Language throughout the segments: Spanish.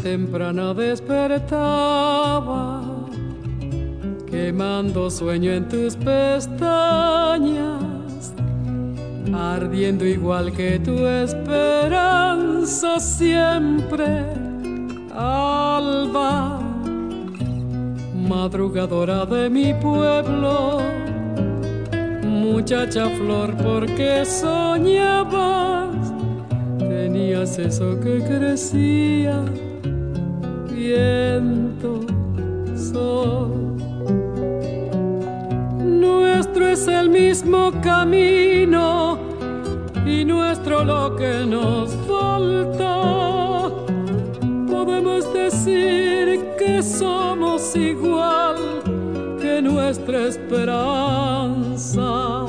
temprano despertaba, quemando sueño en tus pestañas, ardiendo igual que tu esperanza siempre. Alba, madrugadora de mi pueblo, muchacha flor, porque soñabas, tenías eso que crecía, viento, sol. Nuestro es el mismo camino y nuestro lo que nos falta. Podemos decir que somos igual que nuestra esperanza.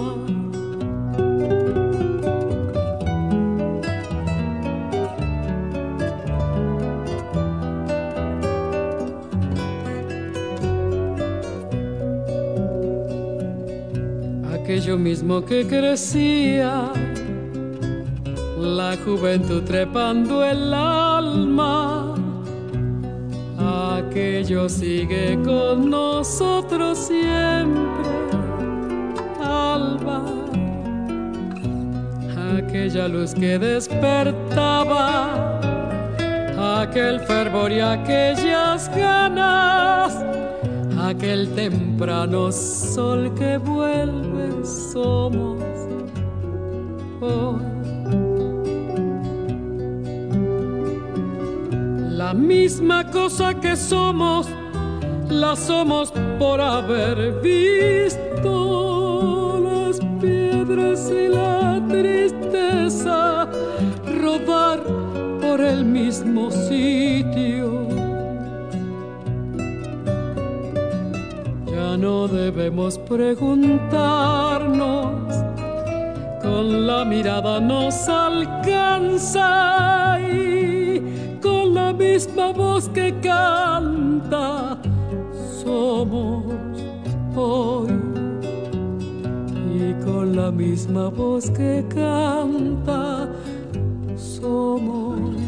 Aquello mismo que crecía, la juventud trepando el alma, aquello sigue con nosotros siempre. Alba, aquella luz que despertaba, aquel fervor y aquellas ganas, aquel temprano sol que vuelve, somos hoy. La misma cosa que somos, la somos por haber visto las piedras y la tristeza rodar por el mismo sitio. Ya no debemos preguntarnos, con la mirada nos alcanza y con la misma voz que canta somos hoy. Y con la misma voz que canta somos